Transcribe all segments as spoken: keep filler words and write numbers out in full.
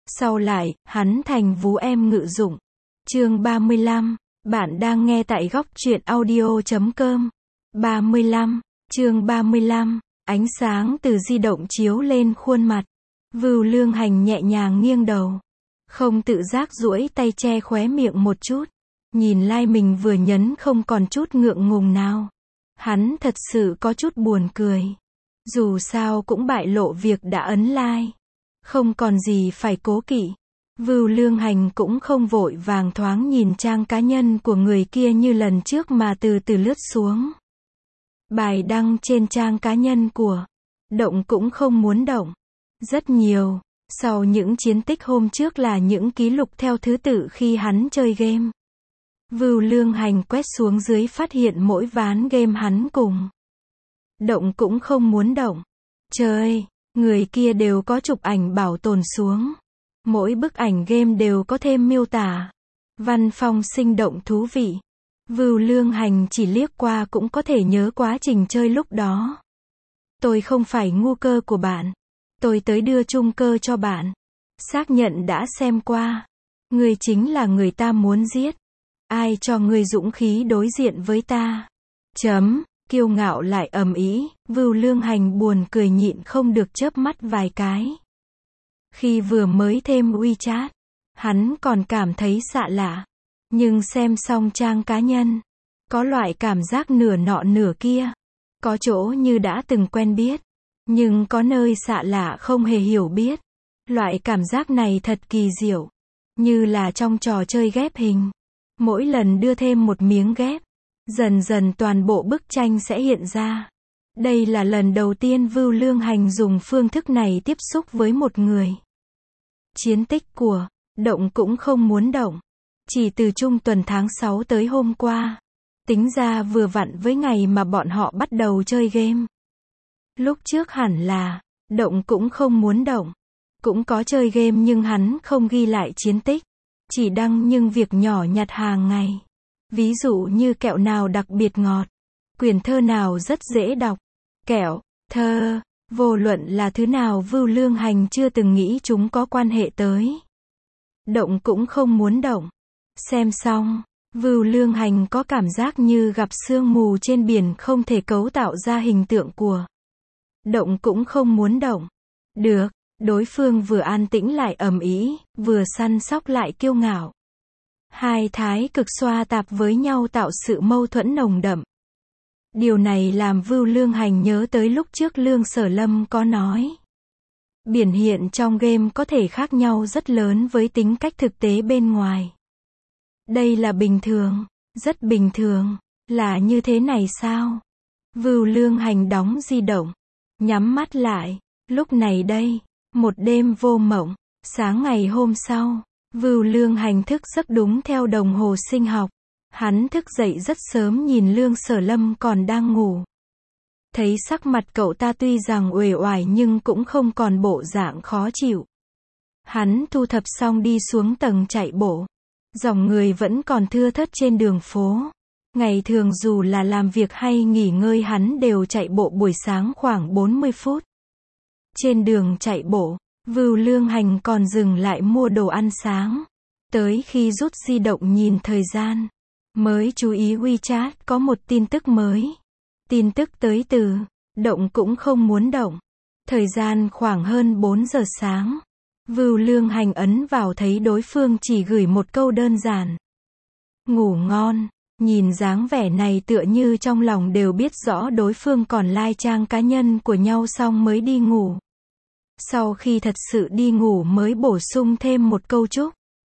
Sau lại, hắn thành vú em ngự dụng. Chương ba mươi lăm. Bạn đang nghe tại góc truyện audio chấm com. ba mươi lăm. Chương ba mươi lăm. Ánh sáng từ di động chiếu lên khuôn mặt. Vưu Lương Hành nhẹ nhàng nghiêng đầu. Không tự giác duỗi tay che khóe miệng một chút. Nhìn like mình vừa nhấn không còn chút ngượng ngùng nào. Hắn thật sự có chút buồn cười. Dù sao cũng bại lộ việc đã ấn like. Không còn gì phải cố kỵ. Vưu Lương Hành cũng không vội vàng thoáng nhìn trang cá nhân của người kia như lần trước mà từ từ lướt xuống. Bài đăng trên trang cá nhân của Động cũng không muốn động. Rất nhiều. Sau những chiến tích hôm trước là những ký lục theo thứ tự khi hắn chơi game. Vưu Lương Hành quét xuống dưới phát hiện mỗi ván game hắn cùng Động cũng không muốn động. Trời, người kia đều có chụp ảnh bảo tồn xuống. Mỗi bức ảnh game đều có thêm miêu tả. Văn phong sinh động thú vị. Vưu Lương Hành chỉ liếc qua cũng có thể nhớ quá trình chơi lúc đó. Tôi không phải ngu cơ của bạn. Tôi tới đưa chung cơ cho bạn. Xác nhận đã xem qua. Ngươi chính là người ta muốn giết. Ai cho ngươi dũng khí đối diện với ta? Chấm. Kiêu ngạo lại ầm ĩ. Vưu Lương Hành buồn cười nhịn không được chớp mắt vài cái. Khi vừa mới thêm WeChat, hắn còn cảm thấy xạ lạ. Nhưng xem xong trang cá nhân, có loại cảm giác nửa nọ nửa kia. Có chỗ như đã từng quen biết, nhưng có nơi xạ lạ không hề hiểu biết. Loại cảm giác này thật kỳ diệu. Như là trong trò chơi ghép hình. Mỗi lần đưa thêm một miếng ghép, dần dần toàn bộ bức tranh sẽ hiện ra. Đây là lần đầu tiên Vưu Lương Hành dùng phương thức này tiếp xúc với một người. Chiến tích của Động cũng không muốn động. Chỉ từ trung tuần tháng sáu tới hôm qua. Tính ra vừa vặn với ngày mà bọn họ bắt đầu chơi game. Lúc trước hẳn là Động cũng không muốn động. Cũng có chơi game nhưng hắn không ghi lại chiến tích. Chỉ đăng những việc nhỏ nhặt hàng ngày. Ví dụ như kẹo nào đặc biệt ngọt. Quyển thơ nào rất dễ đọc. Kẹo, thơ, vô luận là thứ nào Vưu Lương Hành chưa từng nghĩ chúng có quan hệ tới. Động cũng không muốn động. Xem xong, Vưu Lương Hành có cảm giác như gặp sương mù trên biển không thể cấu tạo ra hình tượng của Động cũng không muốn động. Được, đối phương vừa an tĩnh lại ầm ĩ, vừa săn sóc lại kiêu ngạo. Hai thái cực xoa tạp với nhau tạo sự mâu thuẫn nồng đậm. Điều này làm Vưu Lương Hành nhớ tới lúc trước Lương Sở Lâm có nói. Biểu hiện trong game có thể khác nhau rất lớn với tính cách thực tế bên ngoài. Đây là bình thường, rất bình thường, là như thế này sao? Vưu Lương Hành đóng di động, nhắm mắt lại, lúc này đây, một đêm vô mộng, sáng ngày hôm sau, Vưu Lương Hành thức giấc đúng theo đồng hồ sinh học. Hắn thức dậy rất sớm nhìn Lương Sở Lâm còn đang ngủ. Thấy sắc mặt cậu ta tuy rằng uể oải nhưng cũng không còn bộ dạng khó chịu. Hắn thu thập xong đi xuống tầng chạy bộ. Dòng người vẫn còn thưa thớt trên đường phố. Ngày thường dù là làm việc hay nghỉ ngơi hắn đều chạy bộ buổi sáng khoảng bốn mươi phút. Trên đường chạy bộ, Vưu Lương Hành còn dừng lại mua đồ ăn sáng. Tới khi rút di động nhìn thời gian, mới chú ý WeChat có một tin tức mới. Tin tức tới từ Động cũng không muốn động. Thời gian khoảng hơn bốn giờ sáng. Vưu Lương Hành ấn vào thấy đối phương chỉ gửi một câu đơn giản. Ngủ ngon. Nhìn dáng vẻ này tựa như trong lòng đều biết rõ đối phương còn like trang cá nhân của nhau xong mới đi ngủ. Sau khi thật sự đi ngủ mới bổ sung thêm một câu chúc.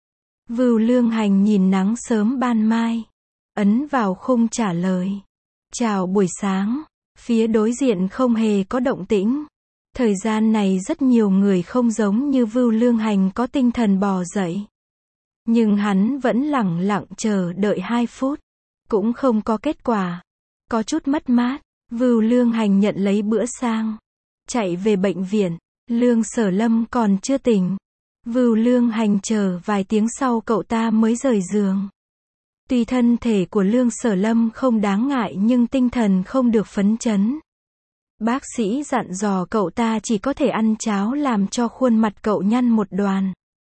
Vưu Lương Hành nhìn nắng sớm ban mai. Ấn vào khung trả lời. Chào buổi sáng. Phía đối diện không hề có động tĩnh. Thời gian này rất nhiều người không giống như Vưu Lương Hành có tinh thần bò dậy. Nhưng hắn vẫn lẳng lặng chờ đợi hai phút. Cũng không có kết quả. Có chút mất mát. Vưu Lương Hành nhận lấy bữa sang. Chạy về bệnh viện. Lương Sở Lâm còn chưa tỉnh. Vưu Lương Hành chờ vài tiếng sau cậu ta mới rời giường. Tuy thân thể của Lương Sở Lâm không đáng ngại nhưng tinh thần không được phấn chấn. Bác sĩ dặn dò cậu ta chỉ có thể ăn cháo làm cho khuôn mặt cậu nhăn một đoàn.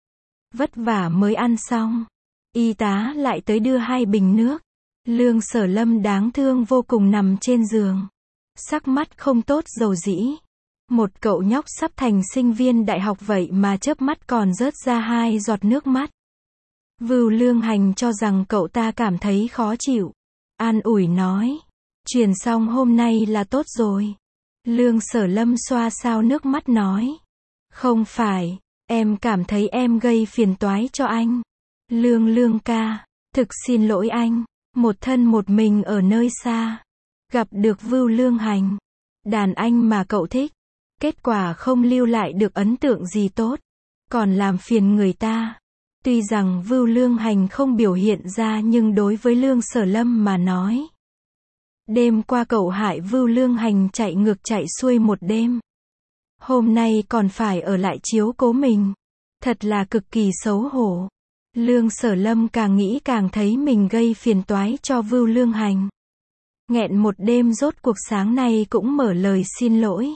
Vất vả mới ăn xong. Y tá lại tới đưa hai bình nước. Lương Sở Lâm đáng thương vô cùng nằm trên giường. Sắc mắt không tốt dầu dĩ. Một cậu nhóc sắp thành sinh viên đại học vậy mà chớp mắt còn rớt ra hai giọt nước mắt. Vưu Lương Hành cho rằng cậu ta cảm thấy khó chịu. An ủi nói. Truyền xong hôm nay là tốt rồi. Lương Sở Lâm xoa sao nước mắt nói. Không phải, em cảm thấy em gây phiền toái cho anh. Lương Lương ca, thực xin lỗi anh. Một thân một mình ở nơi xa. Gặp được Vưu Lương Hành. Đàn anh mà cậu thích. Kết quả không lưu lại được ấn tượng gì tốt. Còn làm phiền người ta. Tuy rằng Vưu Lương Hành không biểu hiện ra nhưng đối với Lương Sở Lâm mà nói. Đêm qua cậu hại Vưu Lương Hành chạy ngược chạy xuôi một đêm. Hôm nay còn phải ở lại chiếu cố mình. Thật là cực kỳ xấu hổ. Lương Sở Lâm càng nghĩ càng thấy mình gây phiền toái cho Vưu Lương Hành. Nghẹn một đêm rốt cuộc sáng nay cũng mở lời xin lỗi.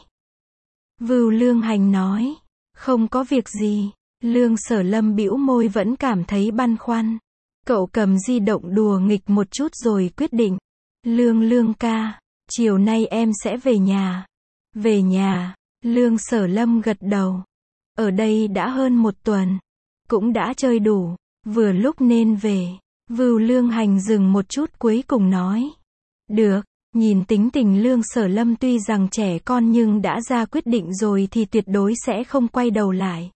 Vưu Lương Hành nói. Không có việc gì. Lương Sở Lâm bĩu môi vẫn cảm thấy băn khoăn. Cậu cầm di động đùa nghịch một chút rồi quyết định. Lương Lương ca, chiều nay em sẽ về nhà. Về nhà. Lương Sở Lâm gật đầu. Ở đây đã hơn một tuần. Cũng đã chơi đủ. Vừa lúc nên về. Vưu Lương Hành dừng một chút cuối cùng nói. Được. Nhìn tính tình Lương Sở Lâm tuy rằng trẻ con nhưng đã ra quyết định rồi thì tuyệt đối sẽ không quay đầu lại.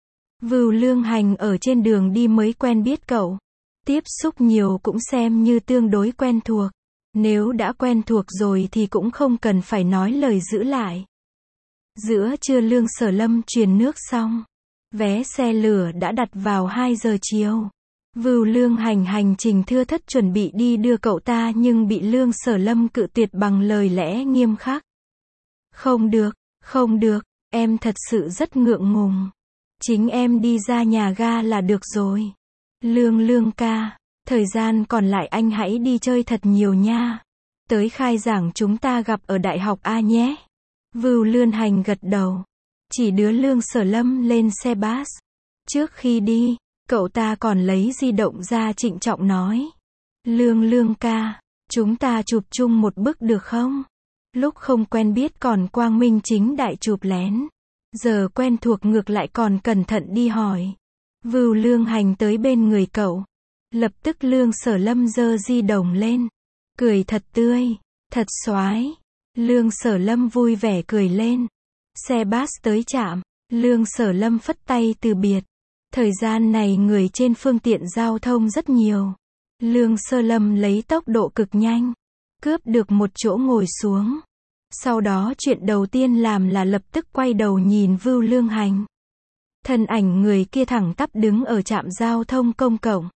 Vưu Lương Hành ở trên đường đi mới quen biết cậu. Tiếp xúc nhiều cũng xem như tương đối quen thuộc. Nếu đã quen thuộc rồi thì cũng không cần phải nói lời giữ lại. Giữa trưa Lương Sở Lâm truyền nước xong. Vé xe lửa đã đặt vào hai giờ chiều. Vưu Lương Hành hành trình thưa thất chuẩn bị đi đưa cậu ta nhưng bị Lương Sở Lâm cự tuyệt bằng lời lẽ nghiêm khắc. Không được, không được, em thật sự rất ngượng ngùng. Chính em đi ra nhà ga là được rồi. Lương Lương ca, thời gian còn lại anh hãy đi chơi thật nhiều nha. Tới khai giảng chúng ta gặp ở đại học A nhé. Vưu Lương Hành gật đầu. Chỉ đưa Lương Sở Lâm lên xe bus. Trước khi đi, cậu ta còn lấy di động ra trịnh trọng nói. Lương Lương ca, chúng ta chụp chung một bức được không? Lúc không quen biết còn quang minh chính đại chụp lén. Giờ quen thuộc ngược lại còn cẩn thận đi hỏi. Vưu Lương Hành tới bên người cậu. Lập tức Lương Sở Lâm giơ di động lên. Cười thật tươi, thật xoái. Lương Sở Lâm vui vẻ cười lên. Xe bus tới trạm. Lương Sở Lâm phất tay từ biệt. Thời gian này người trên phương tiện giao thông rất nhiều. Lương Sở Lâm lấy tốc độ cực nhanh. Cướp được một chỗ ngồi xuống. Sau đó chuyện đầu tiên làm là lập tức quay đầu nhìn Vưu Lương Hành. Thân ảnh người kia thẳng tắp đứng ở trạm giao thông công cộng.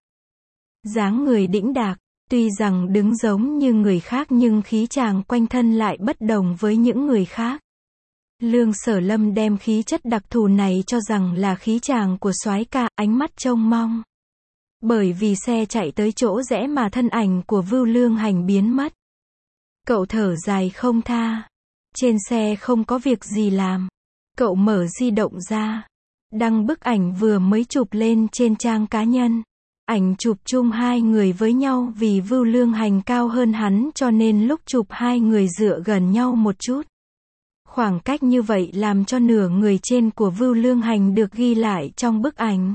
Dáng người đĩnh đạc, tuy rằng đứng giống như người khác nhưng khí chàng quanh thân lại bất đồng với những người khác. Lương Sở Lâm đem khí chất đặc thù này cho rằng là khí chàng của soái ca, ánh mắt trông mong. Bởi vì xe chạy tới chỗ rẽ mà thân ảnh của Vưu Lương Hành biến mất. Cậu thở dài không tha. Trên xe không có việc gì làm. Cậu mở di động ra. Đăng bức ảnh vừa mới chụp lên trên trang cá nhân. Ảnh chụp chung hai người với nhau vì Vưu Lương Hành cao hơn hắn cho nên lúc chụp hai người dựa gần nhau một chút. Khoảng cách như vậy làm cho nửa người trên của Vưu Lương Hành được ghi lại trong bức ảnh.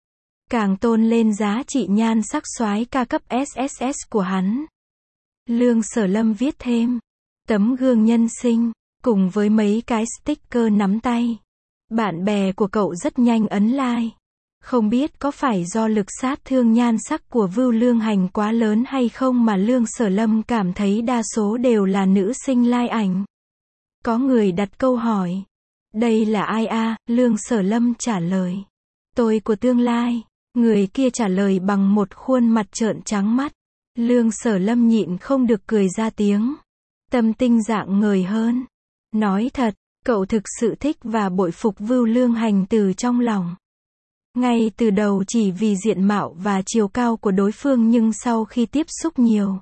Càng tôn lên giá trị nhan sắc soái ca cấp ét ét ét của hắn. Lương Sở Lâm viết thêm. Tấm gương nhân sinh, cùng với mấy cái sticker nắm tay. Bạn bè của cậu rất nhanh ấn like. Không biết có phải do lực sát thương nhan sắc của Vưu Lương Hành quá lớn hay không mà Lương Sở Lâm cảm thấy đa số đều là nữ sinh like ảnh. Có người đặt câu hỏi. Đây là ai a? Lương Sở Lâm trả lời. Tôi của tương lai. Người kia trả lời bằng một khuôn mặt trợn trắng mắt. Lương Sở Lâm nhịn không được cười ra tiếng. Tâm tinh dạng ngời hơn. Nói thật, cậu thực sự thích và bội phục Vưu Lương Hành từ trong lòng. Ngay từ đầu chỉ vì diện mạo và chiều cao của đối phương nhưng sau khi tiếp xúc nhiều.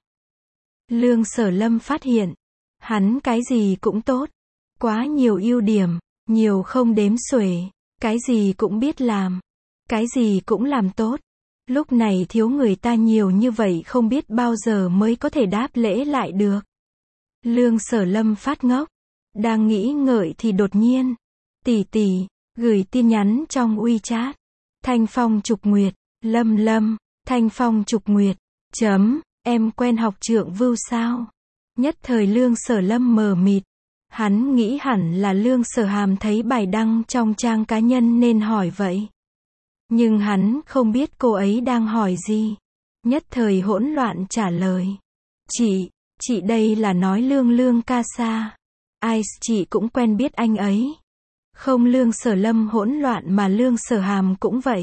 Lương Sở Lâm phát hiện. Hắn cái gì cũng tốt. Quá nhiều ưu điểm. Nhiều không đếm xuể. Cái gì cũng biết làm. Cái gì cũng làm tốt. Lúc này thiếu người ta nhiều như vậy không biết bao giờ mới có thể đáp lễ lại được. Lương Sở Lâm phát ngốc. Đang nghĩ ngợi thì đột nhiên. Tỷ tỷ, gửi tin nhắn trong WeChat. Thanh Phong Trục Nguyệt. Lâm Lâm, Thanh Phong Trục Nguyệt. Chấm, em quen học Trượng Vưu sao? Nhất thời Lương Sở Lâm mờ mịt. Hắn nghĩ hẳn là Lương Sở Hàm thấy bài đăng trong trang cá nhân nên hỏi vậy. Nhưng hắn không biết cô ấy đang hỏi gì. Nhất thời hỗn loạn trả lời. Chị, chị đây là nói Lương Lương ca xa. Ai, chị cũng quen biết anh ấy. Không, Lương Sở Lâm hỗn loạn mà Lương Sở Hàm cũng vậy.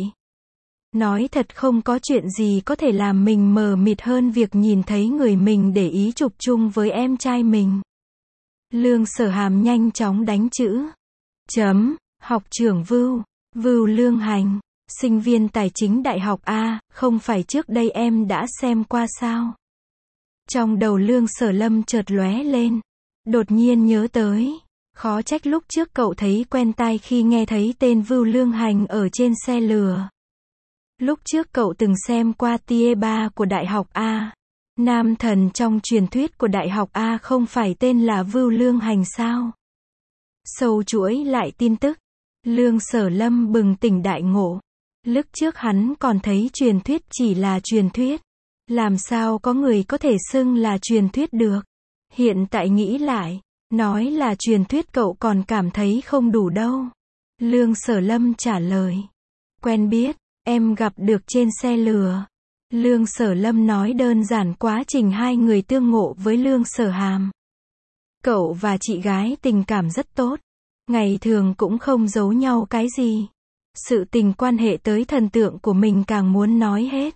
Nói thật không có chuyện gì có thể làm mình mờ mịt hơn việc nhìn thấy người mình để ý chụp chung với em trai mình. Lương Sở Hàm nhanh chóng đánh chữ. Chấm, học trưởng Vưu, Vưu Lương Hành, sinh viên tài chính đại học A, không phải trước đây em đã xem qua sao? Trong đầu Lương Sở Lâm chợt lóe lên. Đột nhiên nhớ tới. Khó trách lúc trước cậu thấy quen tai khi nghe thấy tên Vưu Lương Hành ở trên xe lửa. Lúc trước cậu từng xem qua Tier ba của Đại học A. Nam thần trong truyền thuyết của Đại học A không phải tên là Vưu Lương Hành sao? Sâu chuỗi lại tin tức. Lương Sở Lâm bừng tỉnh đại ngộ. Lúc trước hắn còn thấy truyền thuyết chỉ là truyền thuyết. Làm sao có người có thể xưng là truyền thuyết được? Hiện tại nghĩ lại, nói là truyền thuyết cậu còn cảm thấy không đủ đâu. Lương Sở Lâm trả lời. Quen biết, em gặp được trên xe lửa. Lương Sở Lâm nói đơn giản quá trình hai người tương ngộ với Lương Sở Hàm. Cậu và chị gái tình cảm rất tốt. Ngày thường cũng không giấu nhau cái gì. Sự tình quan hệ tới thần tượng của mình càng muốn nói hết.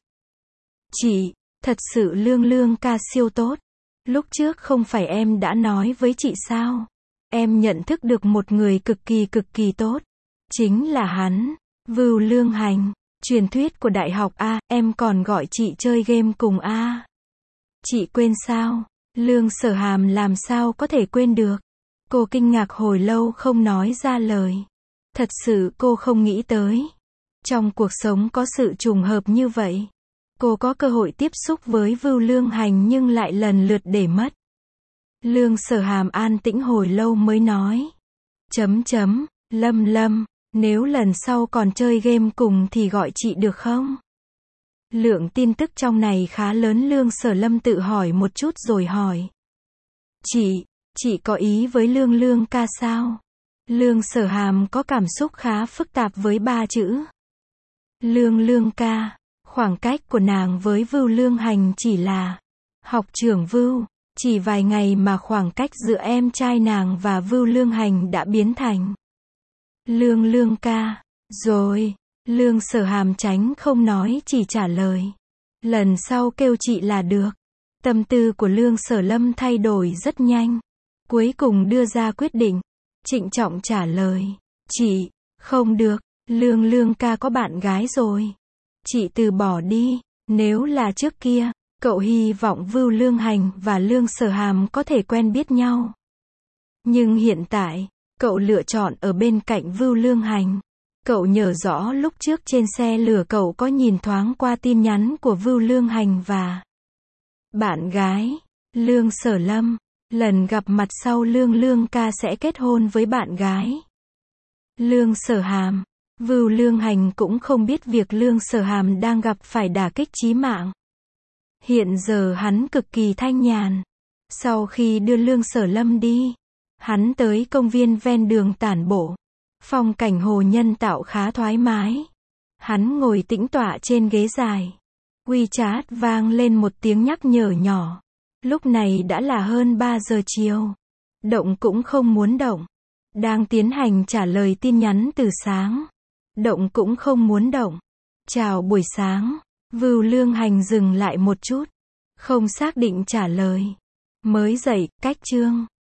Chị, thật sự Lương Lương ca siêu tốt. Lúc trước không phải em đã nói với chị sao? Em nhận thức được một người cực kỳ cực kỳ tốt. Chính là hắn, Vưu Lương Hành. Truyền thuyết của Đại học A, em còn gọi chị chơi game cùng A. Chị quên sao? Lương Sở Hàm làm sao có thể quên được? Cô kinh ngạc hồi lâu không nói ra lời. Thật sự cô không nghĩ tới. Trong cuộc sống có sự trùng hợp như vậy. Cô có cơ hội tiếp xúc với Vưu Lương Hành nhưng lại lần lượt để mất. Lương Sở Hàm an tĩnh hồi lâu mới nói. Chấm chấm, Lâm Lâm, nếu lần sau còn chơi game cùng thì gọi chị được không? Lượng tin tức trong này khá lớn. Lương Sở Lâm tự hỏi một chút rồi hỏi. Chị, chị có ý với Lương Lương ca sao? Lương Sở Hàm có cảm xúc khá phức tạp với ba chữ. Lương Lương ca, khoảng cách của nàng với Vưu Lương Hành chỉ là học trưởng Vưu. Chỉ vài ngày mà khoảng cách giữa em trai nàng và Vưu Lương Hành đã biến thành Lương Lương ca. Rồi, Lương Sở Hàm tránh không nói chỉ trả lời. Lần sau kêu chị là được. Tâm tư của Lương Sở Lâm thay đổi rất nhanh. Cuối cùng đưa ra quyết định. Trịnh trọng trả lời. Chị, không được, Lương Lương ca có bạn gái rồi. Chị từ bỏ đi. Nếu là trước kia, cậu hy vọng Vưu Lương Hành và Lương Sở Hàm có thể quen biết nhau. Nhưng hiện tại, cậu lựa chọn ở bên cạnh Vưu Lương Hành. Cậu nhớ rõ lúc trước trên xe lửa cậu có nhìn thoáng qua tin nhắn của Vưu Lương Hành và bạn gái, Lương Sở Lâm. Lần gặp mặt sau Lương Lương ca sẽ kết hôn với bạn gái Lương Sở Hàm. Vưu Lương Hành cũng không biết việc Lương Sở Hàm đang gặp phải đả kích chí mạng. Hiện giờ hắn cực kỳ thanh nhàn. Sau khi đưa Lương Sở Lâm đi, hắn tới công viên ven đường tản bộ. Phong cảnh hồ nhân tạo khá thoải mái. Hắn ngồi tĩnh tọa trên ghế dài. WeChat vang lên một tiếng nhắc nhở nhỏ. Lúc này đã là hơn ba giờ chiều. Động cũng không muốn động. Đang tiến hành trả lời tin nhắn từ sáng. Động cũng không muốn động. Chào buổi sáng. Vưu Lương Hành dừng lại một chút. Không xác định trả lời. Mới dậy, cách chương.